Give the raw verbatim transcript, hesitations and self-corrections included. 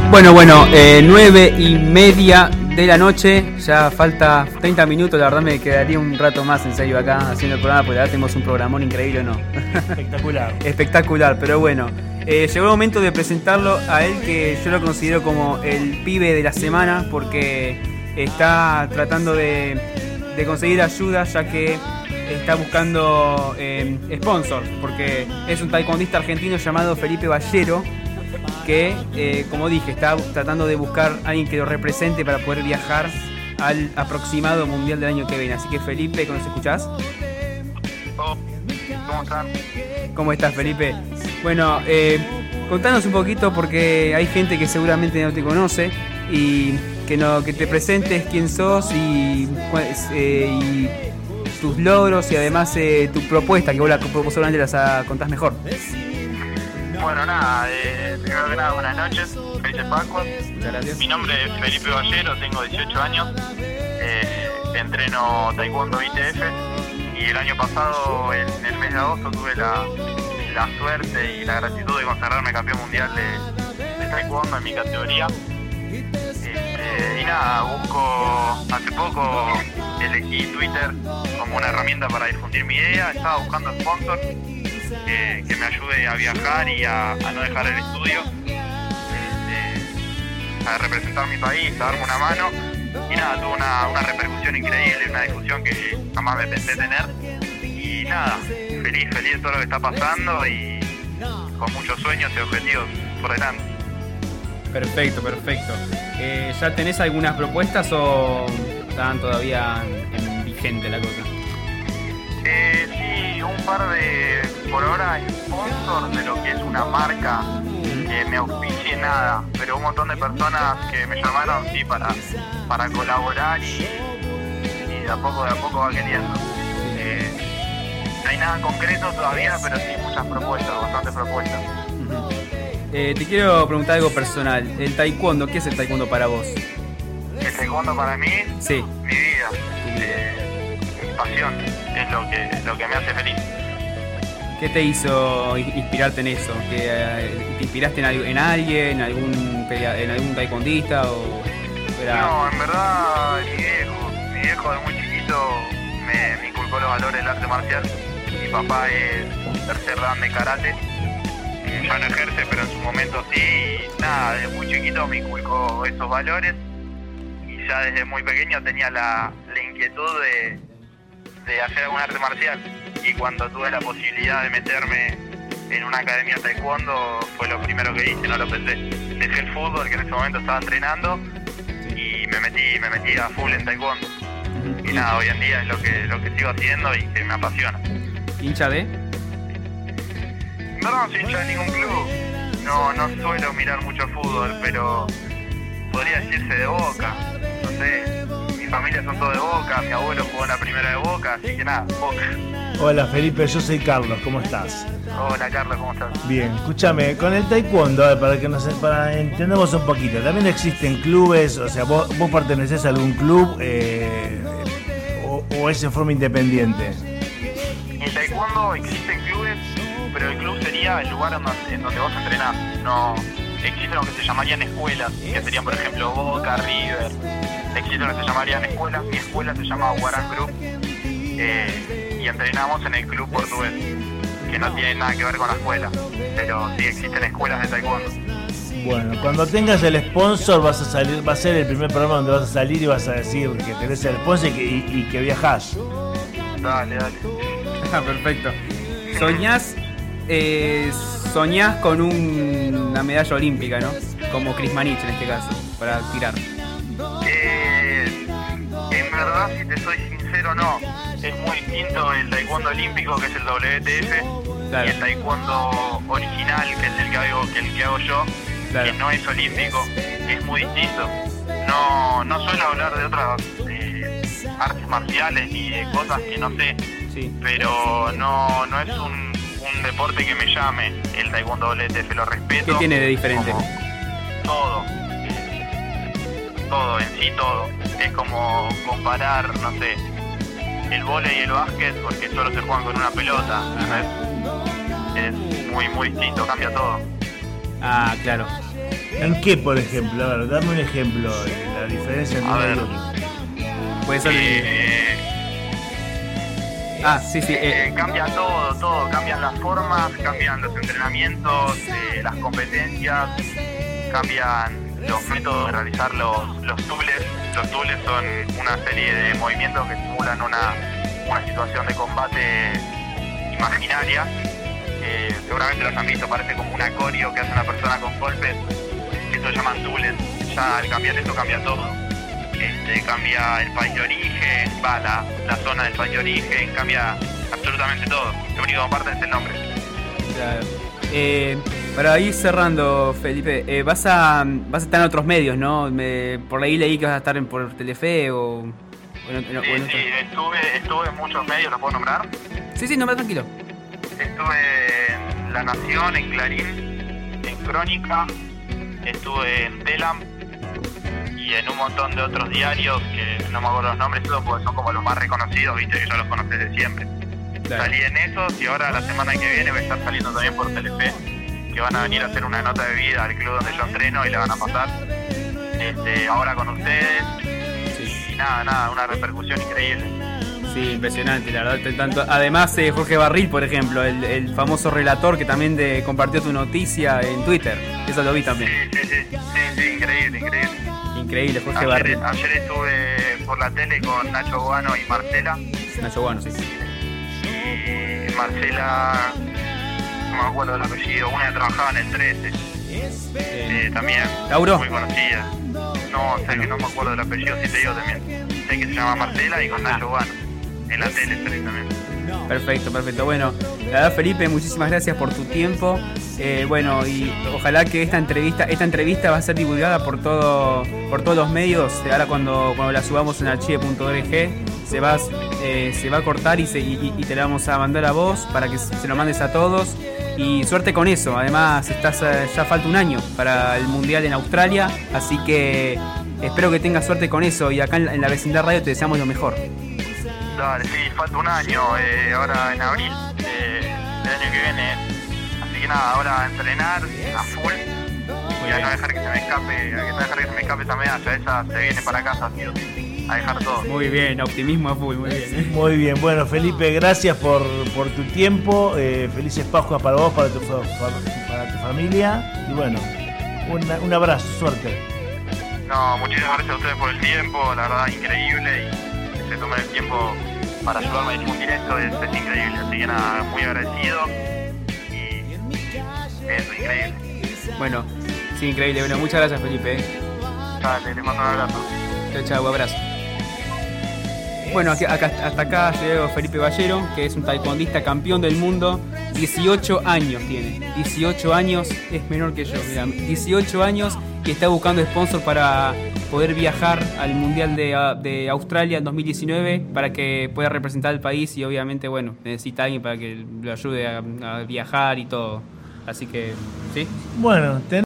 Bueno, bueno, eh, nueve y media de la noche, ya falta treinta minutos, la verdad me quedaría un rato más en serio acá haciendo el programa, porque la verdad tenemos un programón increíble, ¿o no? Espectacular. Espectacular, pero bueno, eh, llegó el momento de presentarlo a él, que yo lo considero como el pibe de la semana, porque está tratando de, de conseguir ayuda, ya que está buscando eh, sponsors, porque es un taekwondista argentino llamado Felipe Ballero, que, eh, como dije, está tratando de buscar a alguien que lo represente para poder viajar al aproximado mundial del año que viene. Así que, Felipe, ¿nos escuchás? Oh, ¿cómo están? ¿Cómo estás, Felipe? Bueno, eh, contanos un poquito, porque hay gente que seguramente no te conoce, y que, no, que te presentes quién sos y, eh, y tus logros, y además eh, tu propuesta, que vos, la, vos seguramente las contás mejor. Bueno, nada, eh, primero que nada, buenas noches, felices Pascuas. Muchas gracias. Mi nombre es Felipe Ballero, tengo dieciocho años, eh, entreno Taekwondo I T F y el año pasado, en el mes de agosto, tuve la, la suerte y la gratitud de consagrarme campeón mundial de, de Taekwondo en mi categoría. Este, y nada, busco, hace poco elegí Twitter como una herramienta para difundir mi idea, estaba buscando sponsors. Que, que me ayude a viajar y a, a no dejar el estudio, este, a representar mi país, a darme una mano. Y nada, tuvo una, una repercusión increíble, una discusión que jamás me pensé tener. Y nada, feliz, feliz de todo lo que está pasando y con muchos sueños y objetivos por delante. Perfecto, perfecto. Eh, ¿Ya tenés algunas propuestas o están todavía en, en vigente la cosa? Eh, sí, un par de, por ahora, sponsors de lo que es una marca que me auspicie nada, pero un montón de personas que me llamaron, sí, para, para colaborar y, y de a poco, de a poco va queriendo. Eh, no hay nada concreto todavía, pero sí muchas propuestas, bastantes propuestas. Uh-huh. eh, te quiero preguntar algo personal. El taekwondo, ¿qué es el taekwondo para vos? El taekwondo para mí, sí. Mi vida, eh, mi pasión. Es lo que, lo que me hace feliz. ¿Qué te hizo inspirarte en eso? ¿Que, eh, ¿Te inspiraste en, en alguien, en algún, en algún taekwondista? O era... No, en verdad mi viejo, mi viejo de muy chiquito me, me inculcó los valores del arte marcial. Mi papá es tercer dan de karate, ya no ejerce, pero en su momento sí. Nada, desde muy chiquito me inculcó esos valores y ya desde muy pequeño tenía la, la inquietud de de hacer algún arte marcial, y cuando tuve la posibilidad de meterme en una academia de taekwondo fue lo primero que hice, no lo pensé. Dejé el fútbol, que en ese momento estaba entrenando, y me metí me metí a full en taekwondo. Y nada, hoy en día es lo que lo que sigo haciendo y que me apasiona. ¿Hincha de? No, no soy hincha de ningún club, no, no suelo mirar mucho fútbol, pero podría decirse de Boca, no sé. Mi familia son todos de Boca, mi abuelo jugó en la primera de Boca, así que nada, Boca. Hola Felipe, yo soy Carlos, ¿cómo estás? Hola Carlos, ¿cómo estás? Bien, escúchame, con el taekwondo, a ver, para que nos para entendamos un poquito, también existen clubes, o sea, vos, vos pertenecés a algún club eh, o, o es en forma independiente. En taekwondo existen clubes, pero el club sería el lugar en donde, en donde vos entrenás. No, existen lo que se llamarían escuelas, que serían por ejemplo Boca, River. Existen lo que se llamarían escuelas. Mi escuela se llama Guarán Group, eh, y entrenamos en el club portugués, que no tiene nada que ver con la escuela, pero sí existen escuelas de taekwondo. Bueno, cuando tengas el sponsor vas a salir, va a ser el primer programa donde vas a salir y vas a decir que tenés el sponsor y que, y, y que viajás. Dale, dale. Ah, perfecto. ¿Soñás, eh, soñás con un, una medalla olímpica, ¿no? Como Chris Manich en este caso, para tirar. Eh, en verdad, si te soy sincero, no. Es muy distinto el taekwondo olímpico, que es el W T F, claro, y el taekwondo original, que es el que hago, que el que hago yo, claro, que no es olímpico. Es muy distinto. No, no suelo hablar de otras eh, artes marciales ni de cosas que no sé, sí, pero no, no es un, un deporte que me llame el taekwondo W T F, lo respeto. ¿Qué tiene de diferente? Todo. Todo, en sí todo. Es como comparar, no sé, el vóley y el básquet, porque solo se juegan con una pelota. Es, es muy, muy distinto, cambia todo. Ah, claro. ¿En qué, por ejemplo? A ver, dame un ejemplo, la diferencia entre A uno y ver. otro. Puede ser. Eh, Ah, sí, sí. eh, Eh, cambia todo, todo, cambian las formas, cambian los entrenamientos, eh, las competencias, cambian los métodos de realizar los, los tools. Los tools son una serie de movimientos que simulan una, una situación de combate imaginaria. Eh, seguramente los han visto, parece como un acorio que hace una persona con golpes, eso se llaman tools. Ya al cambiar eso cambia todo. Este, cambia el país de origen, va la, la zona del país de origen, cambia absolutamente todo. Lo único que comparte es el nombre. claro. Eh, para ir cerrando, Felipe, eh, vas a vas a estar en otros medios, ¿no? Me, por ahí leí que vas a estar en, por Telefe o, o en, en- o Sí, en sí, otro- estuve, estuve en muchos medios, ¿los puedo nombrar? sí, sí, no, me tranquilo. Estuve en La Nación, en Clarín, en Crónica, estuve en Telam y en un montón de otros diarios que no me acuerdo los nombres, todos porque son como los más reconocidos, viste, que ya los conoces de siempre. Claro. Salí en esos y ahora la semana que viene voy a estar saliendo también por Telefe, que van a venir a hacer una nota de vida al club donde yo entreno y la van a pasar este, ahora con ustedes. Sí. Y nada, nada, una repercusión increíble. Sí, impresionante, la verdad. Tanto, además, eh, Jorge Barril, por ejemplo, el, el famoso relator que también de, compartió tu noticia en Twitter. Eso lo vi Sí, también. sí, sí, sí, sí, increíble, increíble. Increíble, Jorge Barril. Ayer, ayer estuve por la tele con Nacho Guano y Marcela. Nacho Guano, sí. Y Marcela, no me acuerdo del apellido, una que trabajaba en el trece, Eh, eh, también, ¿Lauro? muy conocida. No, sé que no me acuerdo del apellido, si te digo también. Sé que se llama Marcela y con Nacho Guano, en la tele tres también. Perfecto, perfecto. Bueno, la verdad, Felipe, muchísimas gracias por tu tiempo. Eh, bueno, y ojalá que esta entrevista, esta entrevista va a ser divulgada por todo, por todos los medios. Ahora cuando, cuando la subamos en archive punto org se va, eh, se va a cortar y, se, y, y te la vamos a mandar a vos para que se lo mandes a todos. Y suerte con eso. Además, estás eh, ya falta un año para el Mundial en Australia, así que espero que tengas suerte con eso. Y acá en la, en la Vecindad Radio te deseamos lo mejor. Dale, sí, falta un año, eh, ahora en abril eh, del año que viene. Así que nada, ahora a entrenar a full y a bien. no dejar que se me escape, a no dejar que se me escape esa medalla, esa se viene para casa, tío, a dejar todo. Muy bien, optimismo a full, muy bien. Muy bien, bueno Felipe, gracias por, por tu tiempo, eh, felices Pascuas para vos, para tu, fa- fa- para tu familia y bueno, un, un abrazo, suerte. No, muchísimas gracias a ustedes por el tiempo, la verdad increíble y que se tomen el tiempo para ayudarme a difundir esto, es, es increíble, así que nada, muy agradecido y eso, increíble. Bueno, sí, increíble. Bueno, muchas gracias, Felipe. Dale, les mando un abrazo. Chao, chao, abrazo. Bueno, aquí- acá, hasta acá llegó Felipe Ballero, que es un taekwondista campeón del mundo. dieciocho años tiene. dieciocho años, es menor que yo, mirá. dieciocho años y está buscando sponsor para poder viajar al Mundial de, de Australia en dos mil diecinueve para que pueda representar al país y obviamente, bueno, necesita alguien para que lo ayude a, a viajar y todo. Así que, ¿sí? Bueno, ten